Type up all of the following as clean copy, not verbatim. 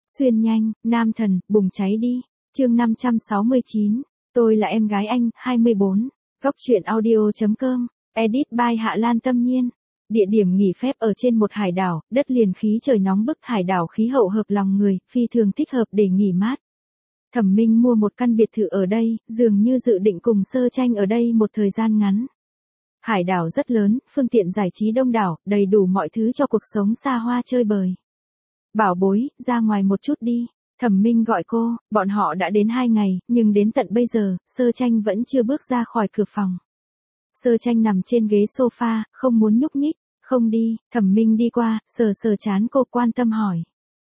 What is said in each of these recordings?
Xuyên nhanh, nam thần, bùng cháy đi. Chương 569. Tôi là em gái anh, 24. Góc truyện audio.com. Edit by Hạ Lan Tâm Nhiên. Địa điểm nghỉ phép ở trên một hải đảo, đất liền khí trời nóng bức, hải đảo khí hậu hợp lòng người, phi thường thích hợp để nghỉ mát. Thẩm Minh mua một căn biệt thự ở đây, dường như dự định cùng Sơ Tranh ở đây một thời gian ngắn. Hải đảo rất lớn, phương tiện giải trí đông đảo, đầy đủ mọi thứ cho cuộc sống xa hoa chơi bời. Bảo bối, ra ngoài một chút đi. Thẩm Minh gọi cô, bọn họ đã đến 2 ngày, nhưng đến tận bây giờ, Sơ Tranh vẫn chưa bước ra khỏi cửa phòng. Sơ Tranh nằm trên ghế sofa, không muốn nhúc nhích. Không đi. Thẩm Minh đi qua, sờ sờ trán cô, quan tâm hỏi.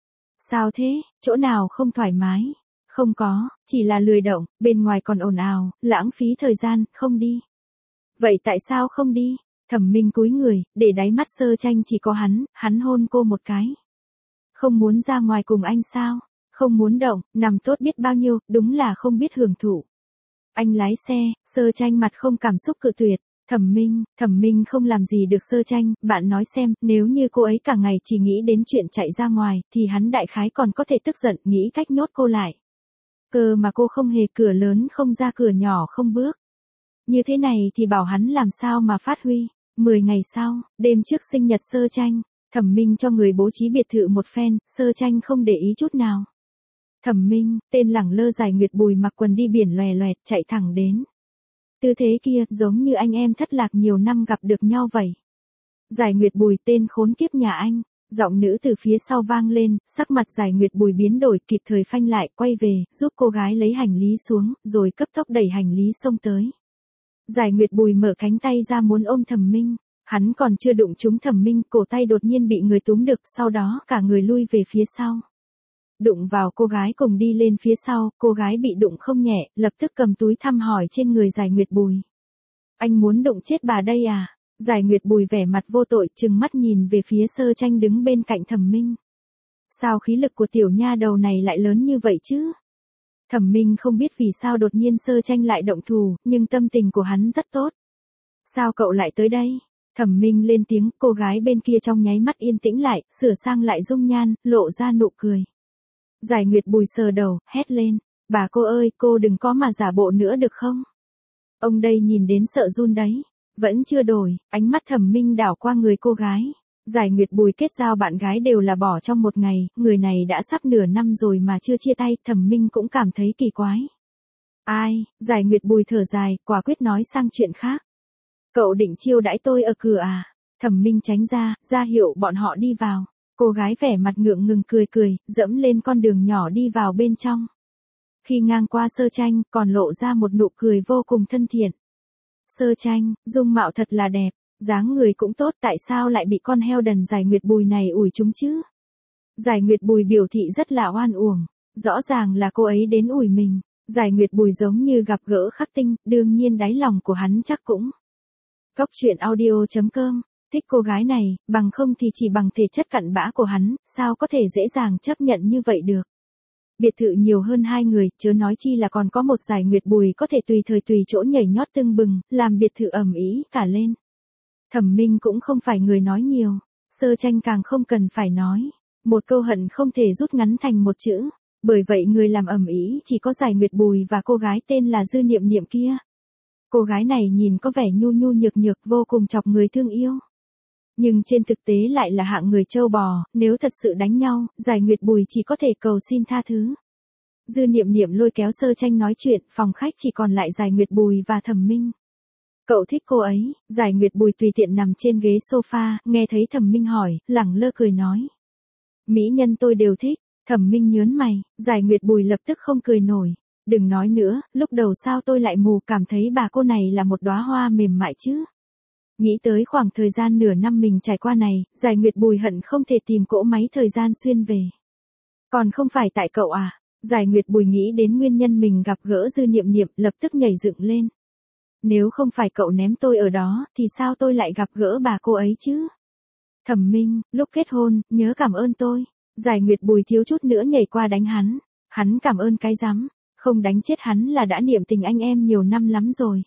Sao thế, chỗ nào không thoải mái? Không có, chỉ là lười động, bên ngoài còn ồn ào, lãng phí thời gian, không đi. Vậy tại sao không đi? Thẩm Minh cúi người, để đáy mắt Sơ Tranh chỉ có hắn hôn cô một cái. Không muốn ra ngoài cùng anh sao? Không muốn động, nằm tốt biết bao nhiêu, đúng là không biết hưởng thụ. Anh lái xe. Sơ Tranh mặt không cảm xúc cự tuyệt. Thẩm Minh không làm gì được Sơ Tranh, bạn nói xem, nếu như cô ấy cả ngày chỉ nghĩ đến chuyện chạy ra ngoài, thì hắn đại khái còn có thể tức giận, nghĩ cách nhốt cô lại. Cơ mà cô không hề, cửa lớn không ra cửa nhỏ không bước. Như thế này thì bảo hắn làm sao mà phát huy. 10 ngày sau, đêm trước sinh nhật Sơ Tranh, Thẩm Minh cho người bố trí biệt thự một phen, Sơ Tranh không để ý chút nào. Thẩm Minh, tên lẳng lơ Giải Nguyệt Bùi mặc quần đi biển loè loẹt chạy thẳng đến. Tư thế kia, giống như anh em thất lạc nhiều năm gặp được nhau vậy. Giải Nguyệt Bùi, tên khốn kiếp nhà anh. Giọng nữ từ phía sau vang lên, sắc mặt Giải Nguyệt Bùi biến đổi, kịp thời phanh lại, quay về, giúp cô gái lấy hành lý xuống, rồi cấp tốc đẩy hành lý xông tới. Giải Nguyệt Bùi mở cánh tay ra muốn ôm Thẩm Minh. Hắn còn chưa đụng trúng Thẩm Minh, cổ tay đột nhiên bị người túm được, sau đó cả người lui về phía sau. Đụng vào cô gái cùng đi lên phía sau, cô gái bị đụng không nhẹ, lập tức cầm túi thăm hỏi trên người Giải Nguyệt Bùi. Anh muốn đụng chết bà đây à? Giải Nguyệt Bùi vẻ mặt vô tội, trừng mắt nhìn về phía Sơ Tranh đứng bên cạnh Thẩm Minh. Sao khí lực của tiểu nha đầu này lại lớn như vậy chứ? Thẩm Minh không biết vì sao đột nhiên Sơ Tranh lại động thủ, nhưng tâm tình của hắn rất tốt. Sao cậu lại tới đây? Thẩm Minh lên tiếng, cô gái bên kia trong nháy mắt yên tĩnh lại, sửa sang lại dung nhan, lộ ra nụ cười. Giải Nguyệt Bùi sờ đầu, hét lên. Bà cô ơi, cô đừng có mà giả bộ nữa được không? Ông đây nhìn đến sợ run đấy. Vẫn chưa đổi, ánh mắt Thẩm Minh đảo qua người cô gái. Giải Nguyệt Bùi kết giao bạn gái đều là bỏ trong một ngày, người này đã sắp nửa năm rồi mà chưa chia tay, Thẩm Minh cũng cảm thấy kỳ quái. Ai? Giải Nguyệt Bùi thở dài, quả quyết nói sang chuyện khác. Cậu định chiêu đãi tôi ở cửa à? Thẩm Minh tránh ra hiệu bọn họ đi vào. Cô gái vẻ mặt ngượng ngừng cười, dẫm lên con đường nhỏ đi vào bên trong. Khi ngang qua Sơ Tranh, còn lộ ra một nụ cười vô cùng thân thiện. Sơ Tranh, dung mạo thật là đẹp, dáng người cũng tốt, tại sao lại bị con heo đần Giải Nguyệt Bùi này ủi chúng chứ? Giải Nguyệt Bùi biểu thị rất là oan uổng, rõ ràng là cô ấy đến ủi mình. Giải Nguyệt Bùi giống như gặp gỡ khắc tinh, đương nhiên đáy lòng của hắn chắc cũng. Góc truyện audio.com. Thích cô gái này, bằng không thì chỉ bằng thể chất cặn bã của hắn, sao có thể dễ dàng chấp nhận như vậy được. Biệt thự nhiều hơn 2 người, chớ nói chi là còn có một Giải Nguyệt Bùi có thể tùy thời tùy chỗ nhảy nhót tưng bừng, làm biệt thự ầm ĩ cả lên. Thẩm Minh cũng không phải người nói nhiều, Sơ Tranh càng không cần phải nói. Một câu hận không thể rút ngắn thành một chữ, bởi vậy người làm ầm ĩ chỉ có Giải Nguyệt Bùi và cô gái tên là Dư Niệm Niệm kia. Cô gái này nhìn có vẻ nhu nhu nhược nhược, vô cùng chọc người thương yêu. Nhưng trên thực tế lại là hạng người trâu bò, nếu thật sự đánh nhau, Giải Nguyệt Bùi chỉ có thể cầu xin tha thứ. Dư Niệm Niệm lôi kéo Sơ Tranh nói chuyện, phòng khách chỉ còn lại Giải Nguyệt Bùi và Thẩm Minh. Cậu thích cô ấy? Giải Nguyệt Bùi tùy tiện nằm trên ghế sofa, nghe thấy Thẩm Minh hỏi, lẳng lơ cười nói. Mỹ nhân tôi đều thích. Thẩm Minh nhớn mày, Giải Nguyệt Bùi lập tức không cười nổi. Đừng nói nữa, lúc đầu sao tôi lại mù cảm thấy bà cô này là một đóa hoa mềm mại chứ? Nghĩ tới khoảng thời gian nửa năm mình trải qua này, Giải Nguyệt Bùi hận không thể tìm cỗ máy thời gian xuyên về. Còn không phải tại cậu à? Giải Nguyệt Bùi nghĩ đến nguyên nhân mình gặp gỡ Dư Niệm Niệm, lập tức nhảy dựng lên. Nếu không phải cậu ném tôi ở đó, thì sao tôi lại gặp gỡ bà cô ấy chứ? Thẩm Minh, lúc kết hôn, nhớ cảm ơn tôi. Giải Nguyệt Bùi thiếu chút nữa nhảy qua đánh hắn. Hắn cảm ơn cái rắm, không đánh chết hắn là đã niệm tình anh em nhiều năm lắm rồi.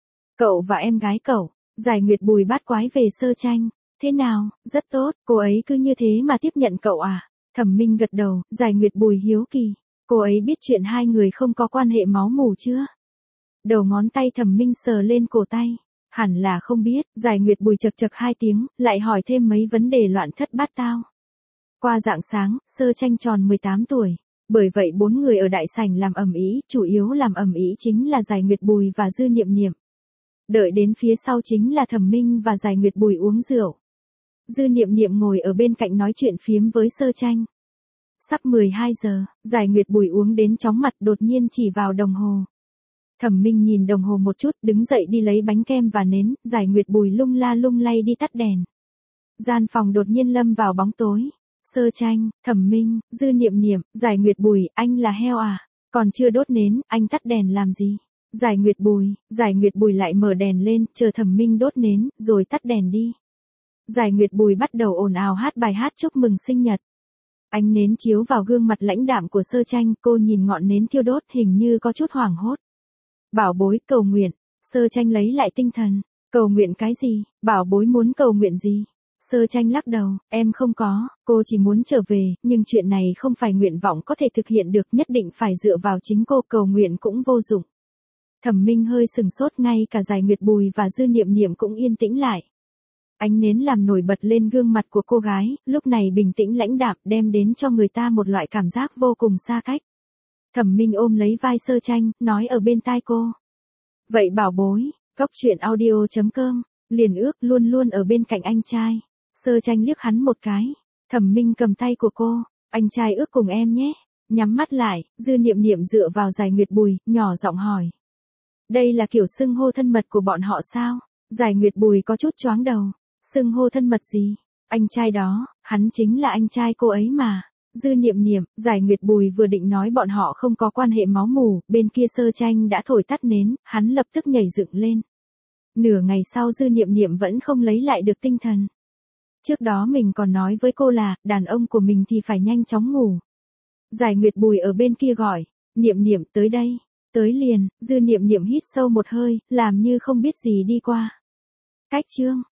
Cậu và em gái cậu. Giải Nguyệt Bùi bát quái về Sơ Tranh. Thế nào, rất tốt, cô ấy cứ như thế mà tiếp nhận cậu à? Thẩm Minh gật đầu, Giải Nguyệt Bùi hiếu kỳ. Cô ấy biết chuyện hai người không có quan hệ máu mủ chưa? Đầu ngón tay Thẩm Minh sờ lên cổ tay. Hẳn là không biết, Giải Nguyệt Bùi chật chật 2 tiếng, lại hỏi thêm mấy vấn đề loạn thất bát tao. Qua rạng sáng, Sơ Tranh tròn 18 tuổi. Bởi vậy 4 người ở đại sảnh làm ầm ĩ, chủ yếu làm ầm ĩ chính là Giải Nguyệt Bùi và Dư Niệm Niệm. Đợi đến phía sau chính là Thẩm Minh và Giải Nguyệt Bùi uống rượu. Dư Niệm Niệm ngồi ở bên cạnh nói chuyện phiếm với Sơ Tranh. Sắp 12 giờ, Giải Nguyệt Bùi uống đến chóng mặt đột nhiên chỉ vào đồng hồ. Thẩm Minh nhìn đồng hồ một chút, đứng dậy đi lấy bánh kem và nến, Giải Nguyệt Bùi lung la lung lay đi tắt đèn. Gian phòng đột nhiên lâm vào bóng tối. Sơ Tranh, Thẩm Minh, Dư Niệm Niệm, Giải Nguyệt Bùi, anh là heo à? Còn chưa đốt nến, anh tắt đèn làm gì? Giải Nguyệt Bùi lại mở đèn lên, chờ Thẩm Minh đốt nến, rồi tắt đèn đi. Giải Nguyệt Bùi bắt đầu ồn ào hát bài hát chúc mừng sinh nhật. Ánh nến chiếu vào gương mặt lãnh đạm của Sơ Tranh, cô nhìn ngọn nến thiêu đốt hình như có chút hoảng hốt. Bảo bối, cầu nguyện. Sơ Tranh lấy lại tinh thần. Cầu nguyện cái gì? Bảo bối muốn cầu nguyện gì? Sơ Tranh lắc đầu, em không có, cô chỉ muốn trở về, nhưng chuyện này không phải nguyện vọng có thể thực hiện được, nhất định phải dựa vào chính cô, cầu nguyện cũng vô dụng. Thẩm Minh hơi sừng sốt, ngay cả Giải Nguyệt Bùi và Dư Niệm Niệm cũng yên tĩnh lại. Ánh nến làm nổi bật lên gương mặt của cô gái, lúc này bình tĩnh lãnh đạm, đem đến cho người ta một loại cảm giác vô cùng xa cách. Thẩm Minh ôm lấy vai Sơ Tranh, nói ở bên tai cô. Vậy bảo bối, coctruyện.audio.com, liền ước luôn luôn ở bên cạnh anh trai. Sơ Tranh liếc hắn một cái. Thẩm Minh cầm tay của cô, anh trai ước cùng em nhé. Nhắm mắt lại, Dư Niệm Niệm dựa vào Giải Nguyệt Bùi, nhỏ giọng hỏi. Đây là kiểu xưng hô thân mật của bọn họ sao? Giải Nguyệt Bùi có chút choáng đầu. Xưng hô thân mật gì? Anh trai đó, hắn chính là anh trai cô ấy mà. Dư Niệm Niệm, Giải Nguyệt Bùi vừa định nói bọn họ không có quan hệ máu mủ, bên kia Sơ Tranh đã thổi tắt nến, hắn lập tức nhảy dựng lên. Nửa ngày sau Dư Niệm Niệm vẫn không lấy lại được tinh thần. Trước đó mình còn nói với cô là, đàn ông của mình thì phải nhanh chóng ngủ. Giải Nguyệt Bùi ở bên kia gọi, Niệm Niệm tới đây, tới liền, Dư Niệm Niệm hít sâu một hơi, làm như không biết gì đi qua. Cách chương